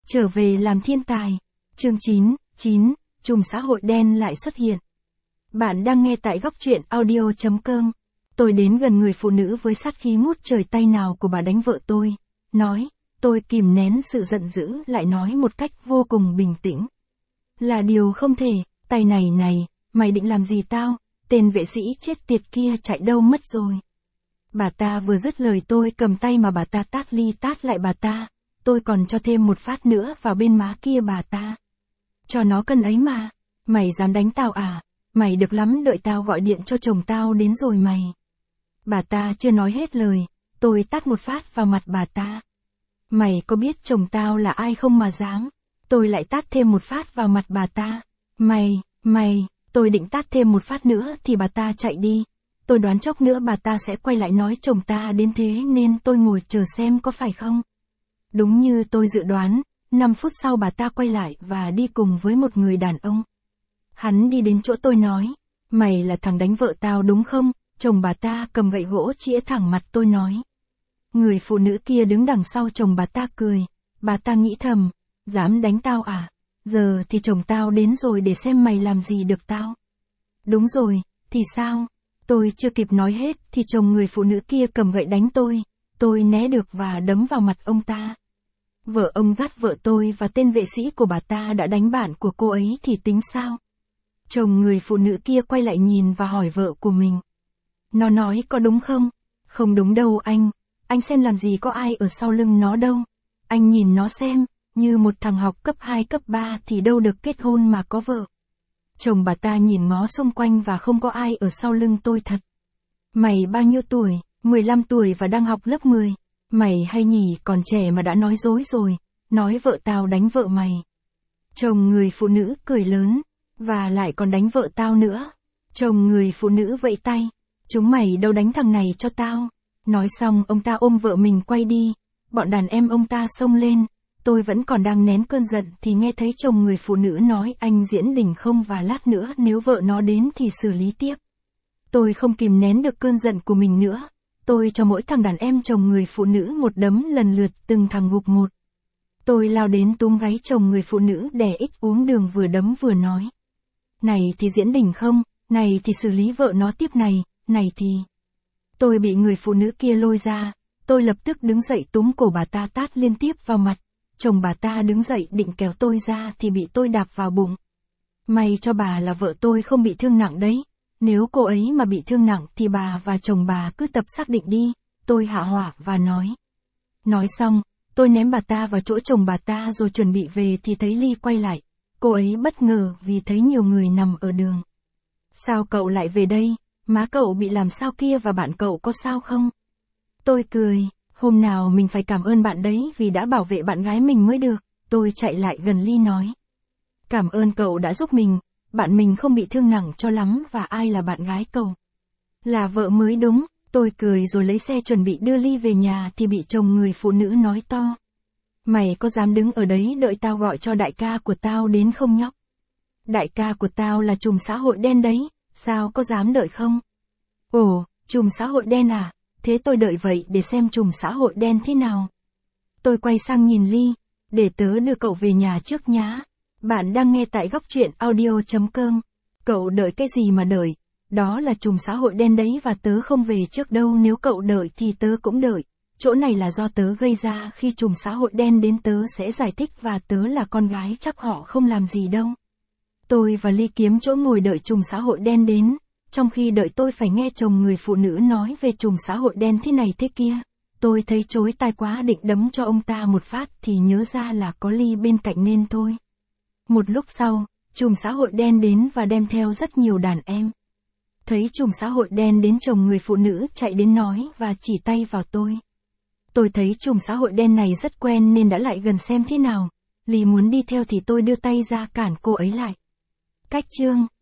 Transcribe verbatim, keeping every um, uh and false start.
Trở về làm thiên tài. Chương chín, chín, trùm xã hội đen lại xuất hiện. Bạn đang nghe tại góc truyện audio chấm com. Tôi đến gần người phụ nữ với sát khí ngút trời, tay nào của bà đánh vợ tôi. Nói, tôi kìm nén sự giận dữ lại nói một cách vô cùng bình tĩnh. Là điều không thể, tay này này, mày định làm gì tao, tên vệ sĩ chết tiệt kia chạy đâu mất rồi. Bà ta vừa dứt lời tôi cầm tay mà bà ta tát ly tát lại bà ta, tôi còn cho thêm một phát nữa vào bên má kia bà ta. Cho nó cân ấy mà, mày dám đánh tao à, mày được lắm, đợi tao gọi điện cho chồng tao đến rồi mày. Bà ta chưa nói hết lời, tôi tát một phát vào mặt bà ta. Mày có biết chồng tao là ai không mà dám, tôi lại tát thêm một phát vào mặt bà ta. Mày, mày, tôi định tát thêm một phát nữa thì bà ta chạy đi. Tôi đoán chốc nữa bà ta sẽ quay lại nói chồng ta đến thế nên tôi ngồi chờ xem có phải không. Đúng như tôi dự đoán, năm phút sau bà ta quay lại và đi cùng với một người đàn ông. Hắn đi đến chỗ tôi nói, mày là thằng đánh vợ tao đúng không? Chồng bà ta cầm gậy gỗ chĩa thẳng mặt tôi nói. Người phụ nữ kia đứng đằng sau chồng bà ta cười, bà ta nghĩ thầm, dám đánh tao à? Giờ thì chồng tao đến rồi để xem mày làm gì được tao. Đúng rồi, thì sao? Tôi chưa kịp nói hết thì chồng người phụ nữ kia cầm gậy đánh tôi, tôi né được và đấm vào mặt ông ta. Vợ ông gắt vợ tôi và tên vệ sĩ của bà ta đã đánh bạn của cô ấy thì tính sao? Chồng người phụ nữ kia quay lại nhìn và hỏi vợ của mình. Nó nói có đúng không? Không đúng đâu anh, anh xem làm gì có ai ở sau lưng nó đâu. Anh nhìn nó xem, như một thằng học cấp hai cấp ba thì đâu được kết hôn mà có vợ. Chồng bà ta nhìn ngó xung quanh và không có ai ở sau lưng tôi thật. Mày bao nhiêu tuổi? mười lăm tuổi và đang học lớp mười. Mày hay nhỉ, còn trẻ mà đã nói dối rồi, nói vợ tao đánh vợ mày. Chồng người phụ nữ cười lớn, và lại còn đánh vợ tao nữa. Chồng người phụ nữ vẫy tay, chúng mày đâu đánh thằng này cho tao. Nói xong ông ta ôm vợ mình quay đi, bọn đàn em ông ta xông lên. Tôi vẫn còn đang nén cơn giận thì nghe thấy chồng người phụ nữ nói anh diễn đình không và lát nữa nếu vợ nó đến thì xử lý tiếp. Tôi không kìm nén được cơn giận của mình nữa. Tôi cho mỗi thằng đàn em chồng người phụ nữ một đấm lần lượt, từng thằng gục một. Tôi lao đến túm gáy chồng người phụ nữ đè ít uống đường, vừa đấm vừa nói. Này thì diễn đình không, này thì xử lý vợ nó tiếp, này, này thì... Tôi bị người phụ nữ kia lôi ra, tôi lập tức đứng dậy túm cổ bà ta tát liên tiếp vào mặt. Chồng bà ta đứng dậy định kéo tôi ra thì bị tôi đạp vào bụng. May cho bà là vợ tôi không bị thương nặng đấy. Nếu cô ấy mà bị thương nặng thì bà và chồng bà cứ tập xác định đi, tôi hạ hỏa và nói. Nói xong, tôi ném bà ta vào chỗ chồng bà ta rồi chuẩn bị về thì thấy Ly quay lại. Cô ấy bất ngờ vì thấy nhiều người nằm ở đường. Sao cậu lại về đây? Má cậu bị làm sao kia và bạn cậu có sao không? Tôi cười, hôm nào mình phải cảm ơn bạn đấy vì đã bảo vệ bạn gái mình mới được. Tôi chạy lại gần Ly nói. Cảm ơn cậu đã giúp mình. Bạn mình không bị thương nặng cho lắm. Và ai là bạn gái cậu? Là vợ mới đúng. Tôi cười rồi lấy xe chuẩn bị đưa Ly về nhà thì bị chồng người phụ nữ nói to. Mày có dám đứng ở đấy đợi tao gọi cho đại ca của tao đến không nhóc? Đại ca của tao là trùm xã hội đen đấy, sao có dám đợi không? Ồ, trùm xã hội đen à? Thế tôi đợi vậy để xem trùm xã hội đen thế nào. Tôi quay sang nhìn Ly, để tớ đưa cậu về nhà trước nhá. Bạn đang nghe tại góc truyện audio chấm com. Cậu đợi cái gì mà đợi? Đó là trùm xã hội đen đấy và tớ không về trước đâu, nếu cậu đợi thì tớ cũng đợi. Chỗ này là do tớ gây ra, khi trùm xã hội đen đến tớ sẽ giải thích và tớ là con gái chắc họ không làm gì đâu. Tôi và Ly kiếm chỗ ngồi đợi trùm xã hội đen đến, trong khi đợi tôi phải nghe chồng người phụ nữ nói về trùm xã hội đen thế này thế kia. Tôi thấy chối tai quá, định đấm cho ông ta một phát thì nhớ ra là có Ly bên cạnh nên thôi. Một lúc sau, trùm xã hội đen đến và đem theo rất nhiều đàn em. Thấy trùm xã hội đen đến, chồng người phụ nữ chạy đến nói và chỉ tay vào tôi. Tôi thấy trùm xã hội đen này rất quen nên đã lại gần xem thế nào. Ly muốn đi theo thì tôi đưa tay ra cản cô ấy lại. Cách chương